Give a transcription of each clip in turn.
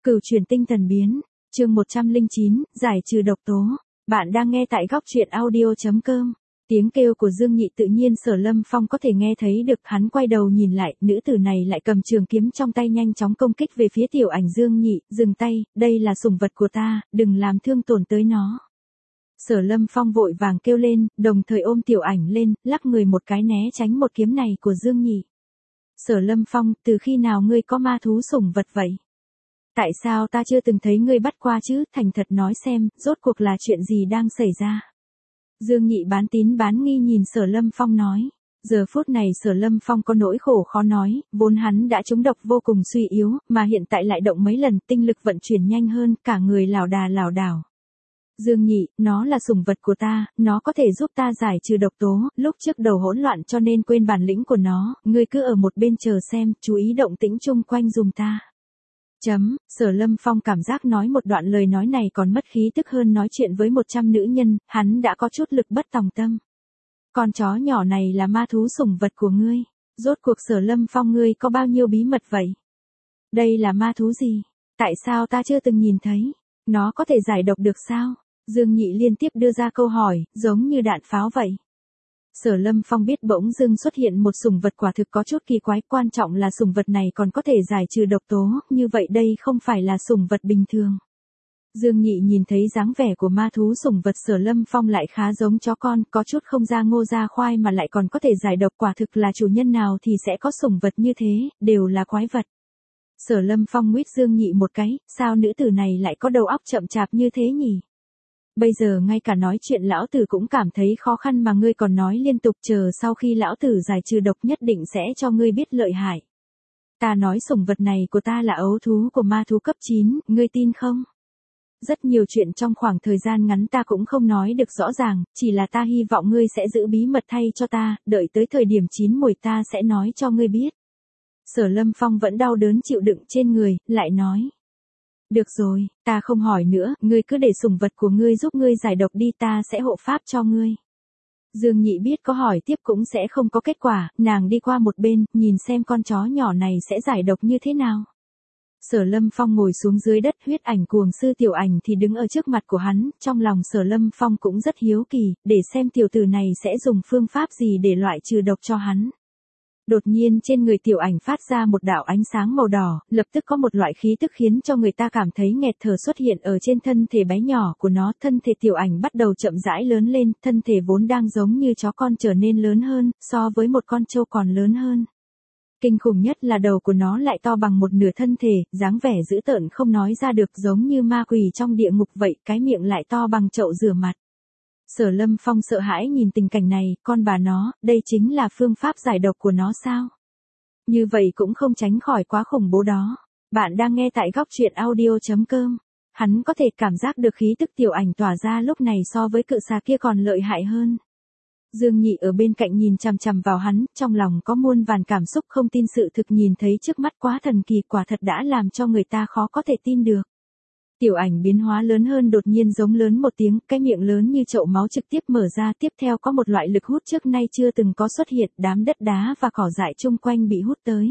Cửu chuyển tinh thần biến, chương 109, giải trừ độc tố. Bạn đang nghe tại góc truyện audio.com. Tiếng kêu của Dương Nhị tự nhiên Sở Lâm Phong có thể nghe thấy được, hắn quay đầu nhìn lại, nữ tử này lại cầm trường kiếm trong tay nhanh chóng công kích về phía Tiểu Ảnh. Dương Nhị, dừng tay, đây là sủng vật của ta, đừng làm thương tổn tới nó. Sở Lâm Phong vội vàng kêu lên, đồng thời ôm Tiểu Ảnh lên, lắc người một cái né tránh một kiếm này của Dương Nhị. Sở Lâm Phong, từ khi nào ngươi có ma thú sủng vật vậy? Tại sao ta chưa từng thấy ngươi bắt qua chứ, thành thật nói xem, rốt cuộc là chuyện gì đang xảy ra? Dương Nhị bán tín bán nghi nhìn Sở Lâm Phong nói. Giờ phút này Sở Lâm Phong có nỗi khổ khó nói, vốn hắn đã trúng độc vô cùng suy yếu, mà hiện tại lại động mấy lần, tinh lực vận chuyển nhanh hơn, cả người lảo đà lảo đảo. Dương Nhị, nó là sủng vật của ta, nó có thể giúp ta giải trừ độc tố, lúc trước đầu hỗn loạn cho nên quên bản lĩnh của nó, ngươi cứ ở một bên chờ xem, chú ý động tĩnh chung quanh dùm ta. Sở Lâm Phong cảm giác nói một đoạn lời nói này còn mất khí tức hơn nói chuyện với 100 nữ nhân, hắn đã có chút lực bất tòng tâm. Con chó nhỏ này là ma thú sủng vật của ngươi, rốt cuộc Sở Lâm Phong ngươi có bao nhiêu bí mật vậy? Đây là ma thú gì? Tại sao ta chưa từng nhìn thấy? Nó có thể giải độc được sao? Dương Nhị liên tiếp đưa ra câu hỏi, giống như đạn pháo vậy. Sở Lâm Phong biết bỗng dưng xuất hiện một sủng vật quả thực có chút kỳ quái, quan trọng là sủng vật này còn có thể giải trừ độc tố, như vậy đây không phải là sủng vật bình thường. Dương Nhị nhìn thấy dáng vẻ của ma thú sủng vật Sở Lâm Phong lại khá giống chó con, có chút không ra ngô ra khoai mà lại còn có thể giải độc, quả thực là chủ nhân nào thì sẽ có sủng vật như thế, đều là quái vật. Sở Lâm Phong nguyết Dương Nhị một cái, sao nữ tử này lại có đầu óc chậm chạp như thế nhỉ? Bây giờ ngay cả nói chuyện lão tử cũng cảm thấy khó khăn mà ngươi còn nói liên tục, chờ sau khi lão tử giải trừ độc nhất định sẽ cho ngươi biết lợi hại. Ta nói sủng vật này của ta là ấu thú của ma thú cấp 9, ngươi tin không? Rất nhiều chuyện trong khoảng thời gian ngắn ta cũng không nói được rõ ràng, chỉ là ta hy vọng ngươi sẽ giữ bí mật thay cho ta, đợi tới thời điểm chín mùi ta sẽ nói cho ngươi biết. Sở Lâm Phong vẫn đau đớn chịu đựng trên người, lại nói. Được rồi, ta không hỏi nữa, ngươi cứ để sủng vật của ngươi giúp ngươi giải độc đi, ta sẽ hộ pháp cho ngươi. Dương Nhị biết có hỏi tiếp cũng sẽ không có kết quả, nàng đi qua một bên, nhìn xem con chó nhỏ này sẽ giải độc như thế nào. Sở Lâm Phong ngồi xuống dưới đất, huyết ảnh cuồng sư Tiểu Ảnh thì đứng ở trước mặt của hắn, trong lòng Sở Lâm Phong cũng rất hiếu kỳ, để xem tiểu tử này sẽ dùng phương pháp gì để loại trừ độc cho hắn. Đột nhiên trên người Tiểu Ảnh phát ra một đạo ánh sáng màu đỏ, lập tức có một loại khí tức khiến cho người ta cảm thấy nghẹt thở xuất hiện ở trên thân thể bé nhỏ của nó. Thân thể Tiểu Ảnh bắt đầu chậm rãi lớn lên, thân thể vốn đang giống như chó con trở nên lớn hơn, so với một con trâu còn lớn hơn. Kinh khủng nhất là đầu của nó lại to bằng một nửa thân thể, dáng vẻ dữ tợn không nói ra được, giống như ma quỷ trong địa ngục vậy, cái miệng lại to bằng chậu rửa mặt. Sở Lâm Phong sợ hãi nhìn tình cảnh này, con bà nó, đây chính là phương pháp giải độc của nó sao? Như vậy cũng không tránh khỏi quá khủng bố đó. Bạn đang nghe tại góc truyện audio.com. Hắn có thể cảm giác được khí tức Tiểu Ảnh tỏa ra lúc này so với cự xà kia còn lợi hại hơn. Dương Nhị ở bên cạnh nhìn chằm chằm vào hắn, trong lòng có muôn vàn cảm xúc không tin sự thực nhìn thấy trước mắt quá thần kỳ, quả thật đã làm cho người ta khó có thể tin được. Tiểu Ảnh biến hóa lớn hơn, đột nhiên giống lớn một tiếng, cái miệng lớn như chậu máu trực tiếp mở ra, tiếp theo có một loại lực hút trước nay chưa từng có xuất hiện, đám đất đá và cỏ dại chung quanh bị hút tới.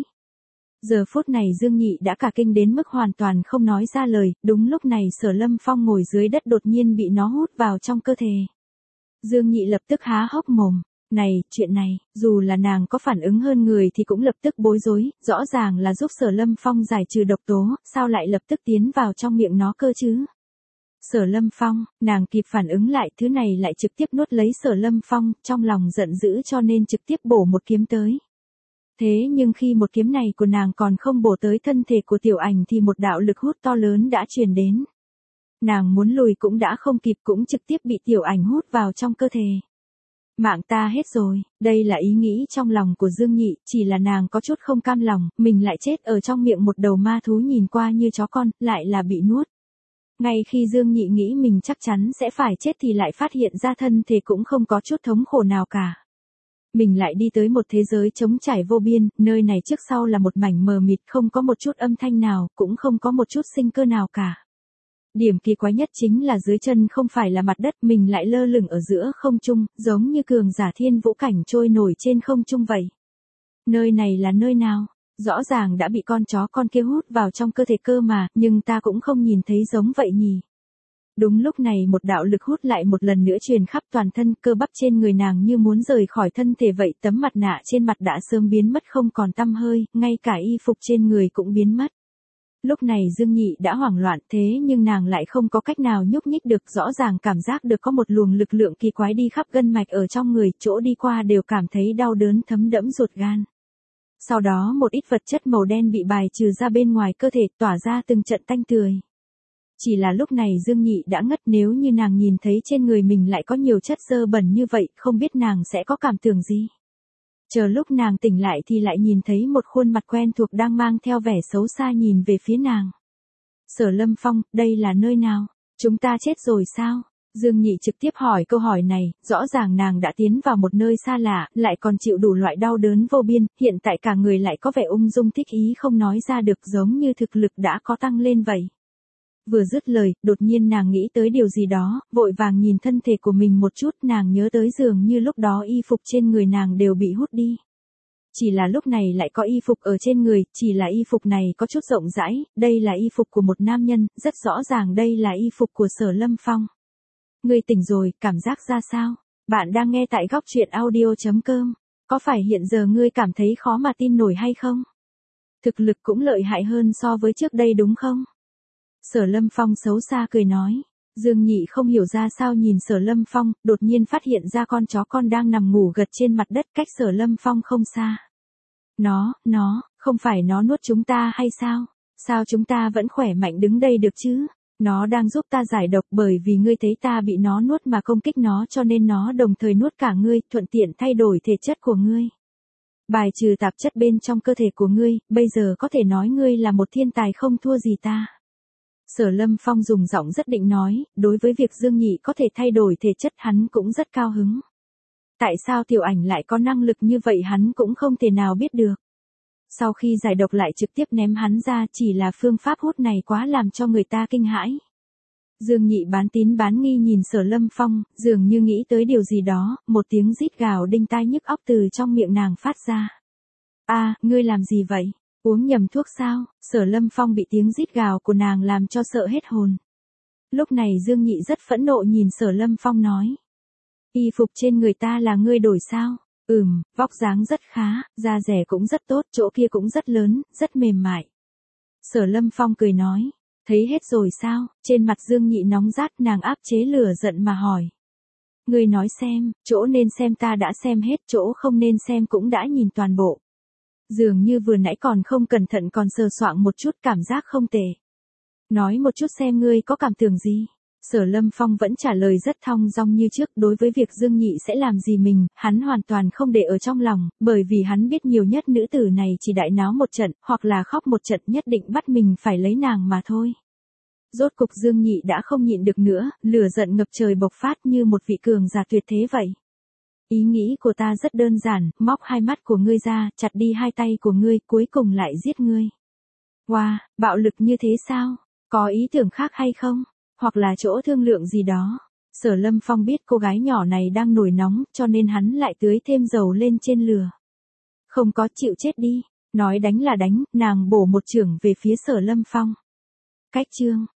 Giờ phút này Dương Nhị đã cả kinh đến mức hoàn toàn không nói ra lời, đúng lúc này Sở Lâm Phong ngồi dưới đất đột nhiên bị nó hút vào trong cơ thể. Dương Nhị lập tức há hốc mồm. Này, chuyện này, dù là nàng có phản ứng hơn người thì cũng lập tức bối rối, rõ ràng là giúp Sở Lâm Phong giải trừ độc tố, sao lại lập tức tiến vào trong miệng nó cơ chứ? Sở Lâm Phong, nàng kịp phản ứng lại, thứ này lại trực tiếp nuốt lấy Sở Lâm Phong, trong lòng giận dữ cho nên trực tiếp bổ một kiếm tới. Thế nhưng khi một kiếm này của nàng còn không bổ tới thân thể của Tiểu Ảnh thì một đạo lực hút to lớn đã truyền đến. Nàng muốn lùi cũng đã không kịp, cũng trực tiếp bị Tiểu Ảnh hút vào trong cơ thể. Mạng ta hết rồi, đây là ý nghĩ trong lòng của Dương Nhị, chỉ là nàng có chút không cam lòng, mình lại chết ở trong miệng một đầu ma thú nhìn qua như chó con, lại là bị nuốt. Ngay khi Dương Nhị nghĩ mình chắc chắn sẽ phải chết thì lại phát hiện ra thân thể cũng không có chút thống khổ nào cả. Mình lại đi tới một thế giới trống trải vô biên, nơi này trước sau là một mảnh mờ mịt, không có một chút âm thanh nào, cũng không có một chút sinh cơ nào cả. Điểm kỳ quái nhất chính là dưới chân không phải là mặt đất, mình lại lơ lửng ở giữa không trung, giống như cường giả thiên vũ cảnh trôi nổi trên không trung vậy. Nơi này là nơi nào? Rõ ràng đã bị con chó con kia hút vào trong cơ thể cơ mà, nhưng ta cũng không nhìn thấy giống vậy nhỉ. Đúng lúc này một đạo lực hút lại một lần nữa truyền khắp toàn thân, cơ bắp trên người nàng như muốn rời khỏi thân thể vậy, tấm mặt nạ trên mặt đã sớm biến mất không còn tăm hơi, ngay cả y phục trên người cũng biến mất. Lúc này Dương Nhị đã hoảng loạn, thế nhưng nàng lại không có cách nào nhúc nhích được, rõ ràng cảm giác được có một luồng lực lượng kỳ quái đi khắp gân mạch ở trong người, chỗ đi qua đều cảm thấy đau đớn thấm đẫm ruột gan. Sau đó một ít vật chất màu đen bị bài trừ ra bên ngoài cơ thể, tỏa ra từng trận tanh tưởi. Chỉ là lúc này Dương Nhị đã ngất, nếu như nàng nhìn thấy trên người mình lại có nhiều chất dơ bẩn như vậy, không biết nàng sẽ có cảm tưởng gì. Chờ lúc nàng tỉnh lại thì lại nhìn thấy một khuôn mặt quen thuộc đang mang theo vẻ xấu xa nhìn về phía nàng. Sở Lâm Phong, đây là nơi nào? Chúng ta chết rồi sao? Dương Nhị trực tiếp hỏi câu hỏi này, rõ ràng nàng đã tiến vào một nơi xa lạ, lại còn chịu đủ loại đau đớn vô biên, hiện tại cả người lại có vẻ ung dung thích ý không nói ra được, giống như thực lực đã có tăng lên vậy. Vừa dứt lời, đột nhiên nàng nghĩ tới điều gì đó, vội vàng nhìn thân thể của mình một chút, nàng nhớ tới dường như lúc đó y phục trên người nàng đều bị hút đi. Chỉ là lúc này lại có y phục ở trên người, chỉ là y phục này có chút rộng rãi, đây là y phục của một nam nhân, rất rõ ràng đây là y phục của Sở Lâm Phong. Ngươi tỉnh rồi, cảm giác ra sao? Bạn đang nghe tại góc truyện audio.com. Có phải hiện giờ ngươi cảm thấy khó mà tin nổi hay không? Thực lực cũng lợi hại hơn so với trước đây đúng không? Sở Lâm Phong xấu xa cười nói. Dương Nhị không hiểu ra sao nhìn Sở Lâm Phong, đột nhiên phát hiện ra con chó con đang nằm ngủ gật trên mặt đất cách Sở Lâm Phong không xa. Nó, không phải nó nuốt chúng ta hay sao? Sao chúng ta vẫn khỏe mạnh đứng đây được chứ? Nó đang giúp ta giải độc, bởi vì ngươi thấy ta bị nó nuốt mà công kích nó cho nên nó đồng thời nuốt cả ngươi, thuận tiện thay đổi thể chất của ngươi. Bài trừ tạp chất bên trong cơ thể của ngươi, bây giờ có thể nói ngươi là một thiên tài không thua gì ta. Sở Lâm Phong dùng giọng rất định nói, đối với việc Dương Nhị có thể thay đổi thể chất hắn cũng rất cao hứng. Tại sao Tiểu Ảnh lại có năng lực như vậy hắn cũng không thể nào biết được. Sau khi giải độc lại trực tiếp ném hắn ra, chỉ là phương pháp hút này quá làm cho người ta kinh hãi. Dương Nhị bán tín bán nghi nhìn Sở Lâm Phong, dường như nghĩ tới điều gì đó, một tiếng rít gào đinh tai nhức óc từ trong miệng nàng phát ra. Ngươi làm gì vậy? Uống nhầm thuốc sao? Sở Lâm Phong bị tiếng rít gào của nàng làm cho sợ hết hồn. Lúc này Dương Nhị rất phẫn nộ nhìn Sở Lâm Phong nói. Y phục trên người ta là ngươi đổi sao? Vóc dáng rất khá, da rẻ cũng rất tốt, chỗ kia cũng rất lớn, rất mềm mại. Sở Lâm Phong cười nói. Thấy hết rồi sao? Trên mặt Dương Nhị nóng rát, nàng áp chế lửa giận mà hỏi. Ngươi nói xem, chỗ nên xem ta đã xem hết, chỗ không nên xem cũng đã nhìn toàn bộ. Dường như vừa nãy còn không cẩn thận còn sờ soạng một chút, cảm giác không tệ. Nói một chút xem ngươi có cảm tưởng gì. Sở Lâm Phong vẫn trả lời rất thong dong như trước, đối với việc Dương Nhị sẽ làm gì mình, hắn hoàn toàn không để ở trong lòng, bởi vì hắn biết nhiều nhất nữ tử này chỉ đại náo một trận, hoặc là khóc một trận nhất định bắt mình phải lấy nàng mà thôi. Rốt cục Dương Nhị đã không nhịn được nữa, lửa giận ngập trời bộc phát như một vị cường giả tuyệt thế vậy. Ý nghĩ của ta rất đơn giản, móc hai mắt của ngươi ra, chặt đi hai tay của ngươi, cuối cùng lại giết ngươi. Wow, bạo lực như thế sao? Có ý tưởng khác hay không? Hoặc là chỗ thương lượng gì đó. Sở Lâm Phong biết cô gái nhỏ này đang nổi nóng, cho nên hắn lại tưới thêm dầu lên trên lửa. Không có, chịu chết đi. Nói đánh là đánh, nàng bổ một chưởng về phía Sở Lâm Phong. Cách chương